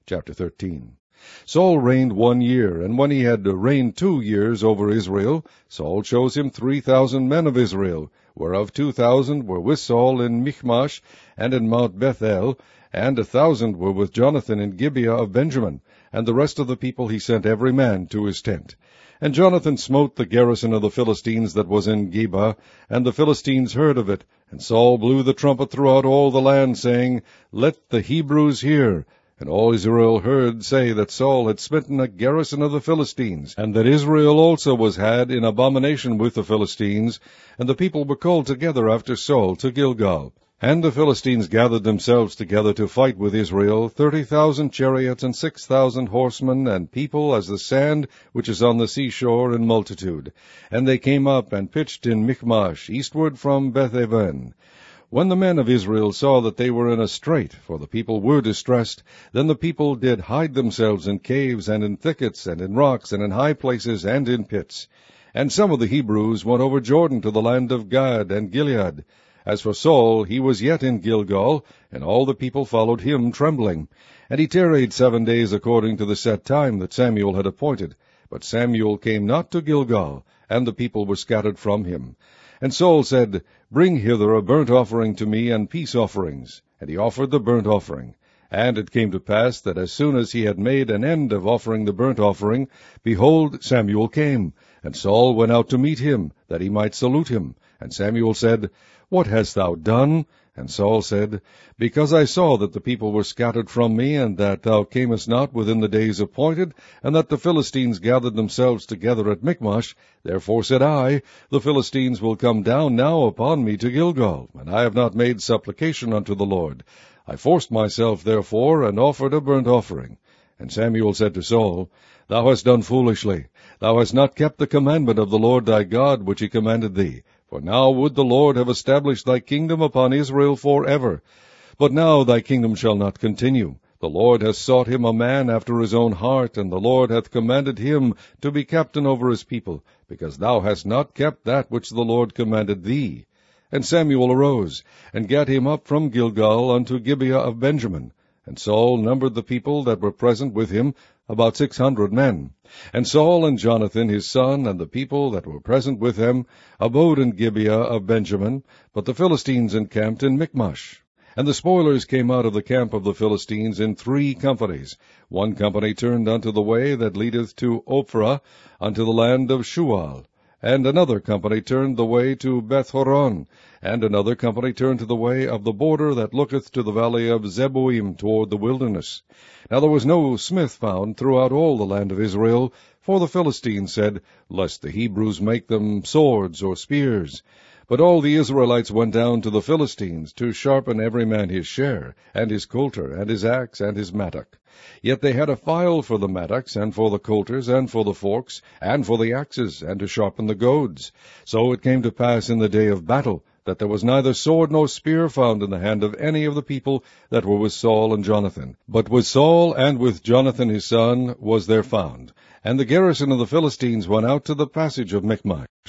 Chapter 13. Saul reigned 1 year, and when he had reigned 2 years over Israel, Saul chose him 3,000 men of Israel, whereof 2,000 were with Saul in Michmash and in Mount Bethel, and 1,000 were with Jonathan in Gibeah of Benjamin, and the rest of the people he sent every man to his tent. And Jonathan smote the garrison of the Philistines that was in Geba, and the Philistines heard of it. And Saul blew the trumpet throughout all the land, saying, Let the Hebrews hear. And all Israel heard say that Saul had smitten a garrison of the Philistines, and that Israel also was had in abomination with the Philistines. And the people were called together after Saul to Gilgal. And the Philistines gathered themselves together to fight with Israel, 30,000 chariots and 6,000 horsemen, and people as the sand which is on the seashore in multitude. And they came up and pitched in Michmash, eastward from Bethaven. When the men of Israel saw that they were in a strait, for the people were distressed, then the people did hide themselves in caves, and in thickets, and in rocks, and in high places, and in pits. And some of the Hebrews went over Jordan to the land of Gad and Gilead. As for Saul, he was yet in Gilgal, and all the people followed him trembling. And he tarried 7 days according to the set time that Samuel had appointed. But Samuel came not to Gilgal, and the people were scattered from him. And Saul said, Bring hither a burnt offering to me, and peace offerings. And he offered the burnt offering. And it came to pass that as soon as he had made an end of offering the burnt offering, behold, Samuel came. And Saul went out to meet him, that he might salute him. And Samuel said, What hast thou done? And Saul said, Because I saw that the people were scattered from me, and that thou camest not within the days appointed, and that the Philistines gathered themselves together at Michmash, therefore said I, The Philistines will come down now upon me to Gilgal, and I have not made supplication unto the Lord. I forced myself, therefore, and offered a burnt offering. And Samuel said to Saul, Thou hast done foolishly. Thou hast not kept the commandment of the Lord thy God, which he commanded thee. For now would the Lord have established thy kingdom upon Israel forever. But now thy kingdom shall not continue. The Lord hath sought him a man after his own heart, and the Lord hath commanded him to be captain over his people, because thou hast not kept that which the Lord commanded thee. And Samuel arose, and gat him up from Gilgal unto Gibeah of Benjamin. And Saul numbered the people that were present with him, about 600 men. And Saul and Jonathan his son, and the people that were present with him, abode in Gibeah of Benjamin, but the Philistines encamped in Michmash. And the spoilers came out of the camp of the Philistines in 3 companies. 1 company turned unto the way that leadeth to Ophrah, unto the land of Shual. And another company turned the way to Bethhoron, and another company turned to the way of the border that looketh to the valley of Zeboim toward the wilderness. Now there was no smith found throughout all the land of Israel, for the Philistines said, Lest the Hebrews make them swords or spears. But all the Israelites went down to the Philistines, to sharpen every man his share, and his coulter, and his axe, and his mattock. Yet they had a file for the mattocks, and for the coulters, and for the forks, and for the axes, and to sharpen the goads. So it came to pass in the day of battle, that there was neither sword nor spear found in the hand of any of the people that were with Saul and Jonathan. But with Saul and with Jonathan his son was there found. And the garrison of the Philistines went out to the passage of Michmash.